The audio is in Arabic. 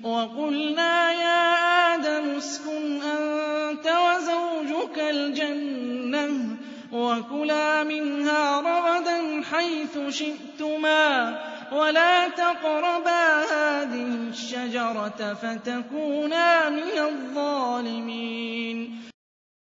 وَقُلْنَا يَا آدَمُ اسْكُنْ أَنتَ وَزَوْجُكَ الْجَنَّةَ وَكُلَا مِنْهَا رَغَدًا حَيْثُ شِئْتُمَا وَلَا تَقْرَبَا هَٰذِهِ الشَّجَرَةَ فَتَكُونَا مِنَ الظَّالِمِينَ